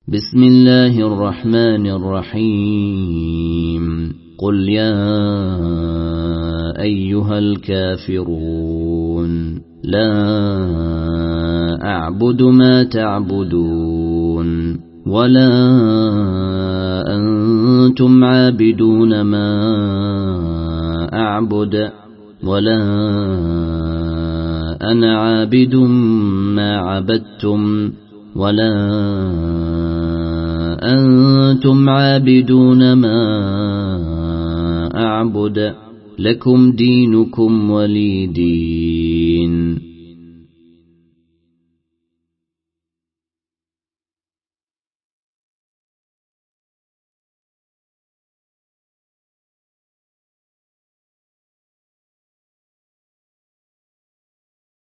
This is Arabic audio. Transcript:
بسم الله الرحمن الرحيم قل يا أيها الكافرون لا أعبد ما تعبدون ولا أنتم عابدون ما أعبد ولا أنا عابد ما عبدتم ولا أنتم عابدون ما أعبد لكم دينكم ولي دين.